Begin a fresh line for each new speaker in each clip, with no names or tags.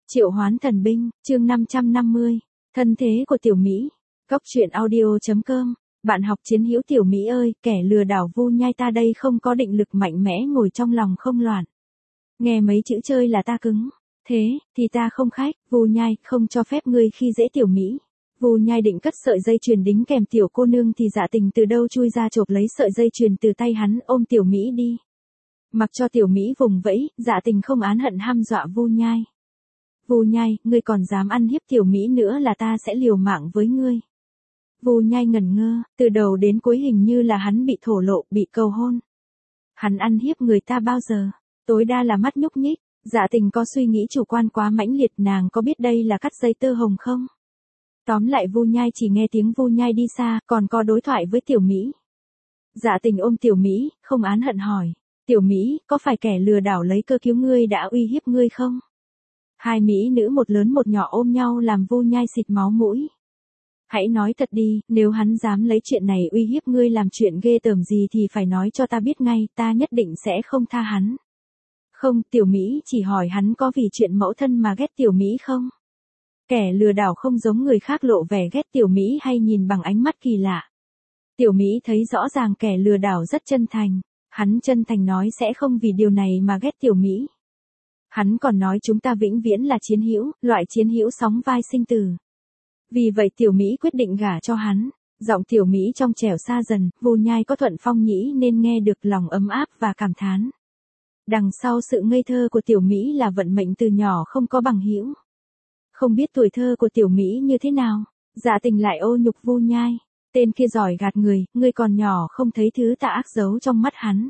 Triệu Hoán Thần Binh, chương 550. Thân thế của Tiểu Mỹ. Góc truyện audio.com. Bạn học chiến hữu Tiểu Mỹ ơi, kẻ lừa đảo Vu Nhai ta đây không có định lực mạnh mẽ ngồi trong lòng không loạn. Nghe mấy chữ chơi là ta cứng. Thế, thì ta không khách, Vu Nhai, không cho phép ngươi khi dễ Tiểu Mỹ. Vu Nhai định cất sợi dây chuyền đính kèm tiểu cô nương thì Dạ Tình từ đâu chui ra chộp lấy sợi dây chuyền từ tay hắn, ôm Tiểu Mỹ đi. Mặc cho Tiểu Mỹ vùng vẫy, Dạ Tình không án hận hăm dọa Vu Nhai. Vu Nhai, ngươi còn dám ăn hiếp Tiểu Mỹ nữa là ta sẽ liều mạng với ngươi. Vu Nhai ngẩn ngơ, từ đầu đến cuối hình như là hắn bị thổ lộ, bị cầu hôn. Hắn ăn hiếp người ta bao giờ? Tối đa là mắt nhúc nhích. Dạ Tình có suy nghĩ chủ quan quá mãnh liệt, nàng có biết đây là cắt dây tơ hồng không? Tóm lại Vu Nhai chỉ nghe tiếng Vu Nhai đi xa, còn có đối thoại với Tiểu Mỹ. Dạ Tình ôm Tiểu Mỹ, không án hận hỏi. Tiểu Mỹ, có phải kẻ lừa đảo lấy cơ cứu ngươi đã uy hiếp ngươi không? Hai mỹ nữ một lớn một nhỏ ôm nhau làm Vu Nhai xịt máu mũi. Hãy nói thật đi, nếu hắn dám lấy chuyện này uy hiếp ngươi làm chuyện ghê tởm gì thì phải nói cho ta biết ngay, ta nhất định sẽ không tha hắn. Không, Tiểu Mỹ chỉ hỏi hắn có vì chuyện mẫu thân mà ghét Tiểu Mỹ không? Kẻ lừa đảo không giống người khác lộ vẻ ghét Tiểu Mỹ hay nhìn bằng ánh mắt kỳ lạ. Tiểu Mỹ thấy rõ ràng kẻ lừa đảo rất chân thành. Hắn chân thành nói sẽ không vì điều này mà ghét Tiểu Mỹ. Hắn còn nói chúng ta vĩnh viễn là chiến hữu, loại chiến hữu sóng vai sinh tử. Vì vậy Tiểu Mỹ quyết định gả cho hắn. Giọng Tiểu Mỹ trong trẻo xa dần, Vu Nhai có thuận phong nhĩ nên nghe được lòng ấm áp và cảm thán. Đằng sau sự ngây thơ của Tiểu Mỹ là vận mệnh từ nhỏ không có bằng hữu. Không biết tuổi thơ của Tiểu Mỹ như thế nào, Dạ Tình lại ô nhục Vu Nhai. Tên kia giỏi gạt người, ngươi còn nhỏ không thấy thứ tà ác giấu trong mắt hắn.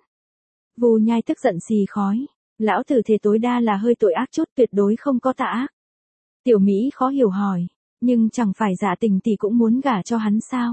Vu Nhai tức giận xì khói. Lão tử thề tối đa là hơi tội ác chút, tuyệt đối không có tà ác. Tiểu Mỹ khó hiểu hỏi, nhưng chẳng phải Dạ Tình tỷ cũng muốn gả cho hắn sao?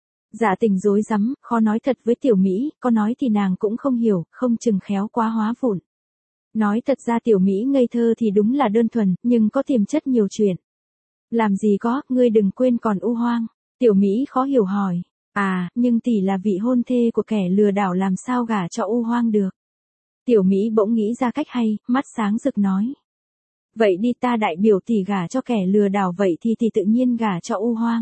Dạ Tình rối rắm, khó nói thật với Tiểu Mỹ, có nói thì nàng cũng không hiểu, không chừng khéo quá hóa vụn. Nói thật ra Tiểu Mỹ ngây thơ thì đúng là đơn thuần, nhưng có tiềm chất nhiều chuyện. Làm gì có, ngươi đừng quên còn U Hoang. Tiểu Mỹ khó hiểu hỏi, à, nhưng tỷ là vị hôn thê của kẻ lừa đảo làm sao gả cho U Hoang được. Tiểu Mỹ bỗng nghĩ ra cách hay, mắt sáng rực nói. Vậy đi ta đại biểu tỷ gả cho kẻ lừa đảo vậy thì tỷ tự nhiên gả cho U Hoang.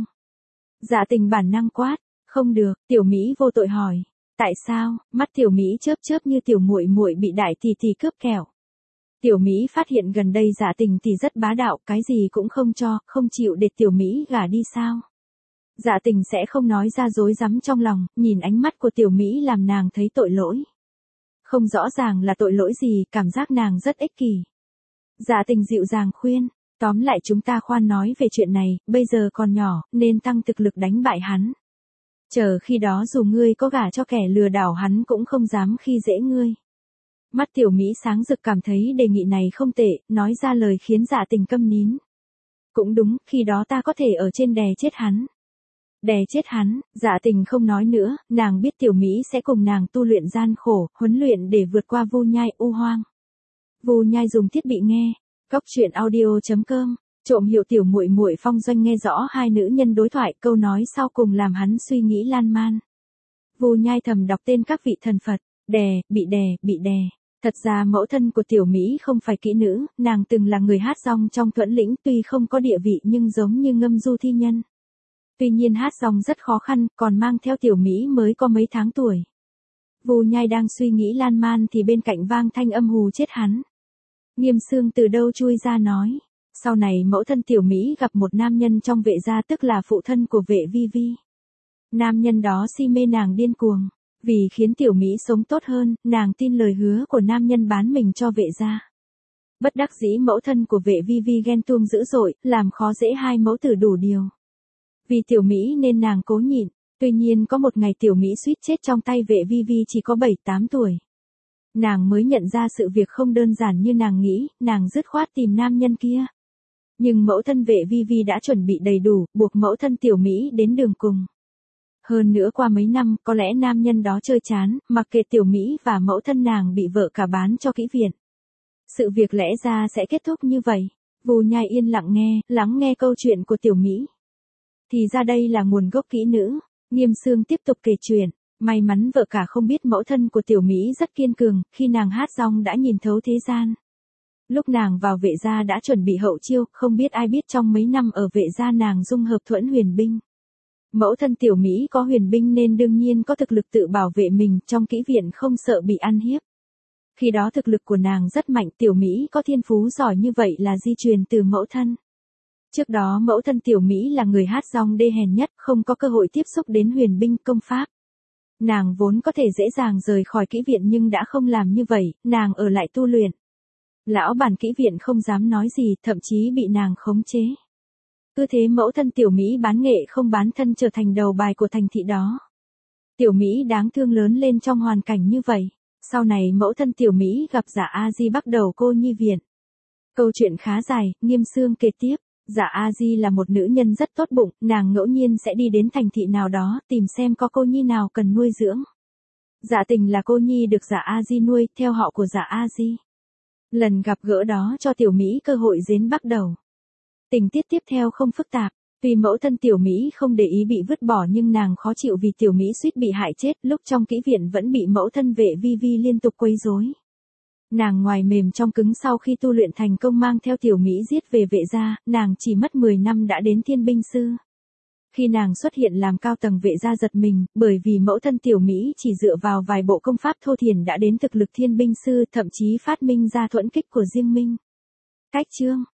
Dạ Tình bản năng quát, không được, Tiểu Mỹ vô tội hỏi. Tại sao? Mắt Tiểu Mỹ chớp chớp như tiểu muội muội bị đại tỷ tỷ cướp kẹo. Tiểu Mỹ phát hiện gần đây Dạ Tình tỷ rất bá đạo, cái gì cũng không cho, không chịu để Tiểu Mỹ gả đi sao? Dạ Tình sẽ không nói ra dối rắm trong lòng, nhìn ánh mắt của Tiểu Mỹ làm nàng thấy tội lỗi. Không rõ ràng là tội lỗi gì, cảm giác nàng rất ích kỷ. Dạ Tình dịu dàng khuyên, tóm lại chúng ta khoan nói về chuyện này, bây giờ còn nhỏ, nên tăng thực lực đánh bại hắn. Chờ khi đó dù ngươi có gả cho kẻ lừa đảo hắn cũng không dám khi dễ ngươi. Mắt Tiểu Mỹ sáng rực cảm thấy đề nghị này không tệ, nói ra lời khiến Dạ Tình câm nín. Cũng đúng, khi đó ta có thể ở trên đè chết hắn. Đè chết hắn, Dạ Tình không nói nữa, nàng biết Tiểu Mỹ sẽ cùng nàng tu luyện gian khổ, huấn luyện để vượt qua Vu Nhai U Hoang. Vu Nhai dùng thiết bị nghe, góc truyện audio.com, trộm hiểu Tiểu muội muội Phong Doanh nghe rõ hai nữ nhân đối thoại, câu nói sau cùng làm hắn suy nghĩ lan man. Vu Nhai thầm đọc tên các vị thần Phật, bị đè. Thật ra mẫu thân của Tiểu Mỹ không phải kỹ nữ, nàng từng là người hát dong trong Thuẫn Lĩnh, tuy không có địa vị nhưng giống như ngâm du thi nhân. Tuy nhiên hát dong rất khó khăn, còn mang theo Tiểu Mỹ mới có mấy tháng tuổi. Vu Nhai đang suy nghĩ lan man thì bên cạnh vang thanh âm hù chết hắn. Nghiêm Xương từ đâu chui ra nói, sau này mẫu thân Tiểu Mỹ gặp một nam nhân trong Vệ gia tức là phụ thân của Vệ Vi Vi. Nam nhân đó si mê nàng điên cuồng, vì khiến Tiểu Mỹ sống tốt hơn, nàng tin lời hứa của nam nhân bán mình cho Vệ gia. Bất đắc dĩ mẫu thân của Vệ Vi Vi ghen tuông dữ dội, làm khó dễ hai mẫu tử đủ điều. Vì Tiểu Mỹ nên nàng cố nhịn, tuy nhiên có một ngày Tiểu Mỹ suýt chết trong tay Vệ Vi Vi chỉ có 7-8 tuổi. Nàng mới nhận ra sự việc không đơn giản như nàng nghĩ, nàng dứt khoát tìm nam nhân kia. Nhưng mẫu thân Vệ Vi Vi đã chuẩn bị đầy đủ, buộc mẫu thân Tiểu Mỹ đến đường cùng. Hơn nữa qua mấy năm, có lẽ nam nhân đó chơi chán, mặc kệ Tiểu Mỹ và mẫu thân nàng bị vợ cả bán cho kỹ viện. Sự việc lẽ ra sẽ kết thúc như vậy. Vu Nhai yên lặng nghe, lắng nghe câu chuyện của Tiểu Mỹ. Thì ra đây là nguồn gốc kỹ nữ. Nghiêm Xương tiếp tục kể chuyện. May mắn vợ cả không biết mẫu thân của Tiểu Mỹ rất kiên cường, khi nàng hát dong đã nhìn thấu thế gian. Lúc nàng vào vệ gia đã chuẩn bị hậu chiêu, không biết ai biết trong mấy năm ở vệ gia nàng dung hợp thuẫn huyền binh. Mẫu thân tiểu Mỹ có huyền binh nên đương nhiên có thực lực tự bảo vệ mình, trong kỹ viện không sợ bị ăn hiếp. Khi đó thực lực của nàng rất mạnh, tiểu Mỹ có thiên phú giỏi như vậy là di truyền từ mẫu thân. Trước đó mẫu thân tiểu Mỹ là người hát rong đê hèn nhất, không có cơ hội tiếp xúc đến huyền binh công pháp. Nàng vốn có thể dễ dàng rời khỏi kỹ viện nhưng đã không làm như vậy, nàng ở lại tu luyện. Lão bản kỹ viện không dám nói gì, thậm chí bị nàng khống chế. Cứ thế mẫu thân tiểu Mỹ bán nghệ không bán thân trở thành đầu bài của thành thị đó. Tiểu Mỹ đáng thương lớn lên trong hoàn cảnh như vậy. Sau này mẫu thân tiểu Mỹ gặp Dạ A Di bắt đầu cô nhi viện. Câu chuyện khá dài, Nghiêm Xương kể tiếp. Dạ A Di là một nữ nhân rất tốt bụng, nàng ngẫu nhiên sẽ đi đến thành thị nào đó, tìm xem có cô nhi nào cần nuôi dưỡng. Dạ Tình là cô nhi được Dạ A Di nuôi, theo họ của Dạ A Di. Lần gặp gỡ đó cho tiểu Mỹ cơ hội dến bắt đầu. Tình tiết tiếp theo không phức tạp, tuy mẫu thân tiểu Mỹ không để ý bị vứt bỏ nhưng nàng khó chịu vì tiểu Mỹ suýt bị hại chết, lúc trong kỹ viện vẫn bị mẫu thân vệ Vi Vi liên tục quấy rối. Nàng ngoài mềm trong cứng, sau khi tu luyện thành công mang theo tiểu Mỹ giết về vệ gia, nàng chỉ mất 10 năm đã đến thiên binh sư. Khi nàng xuất hiện làm cao tầng vệ gia giật mình, bởi vì mẫu thân tiểu Mỹ chỉ dựa vào vài bộ công pháp thô thiển đã đến thực lực thiên binh sư, thậm chí phát minh ra thuẫn kích của riêng mình. Cách chương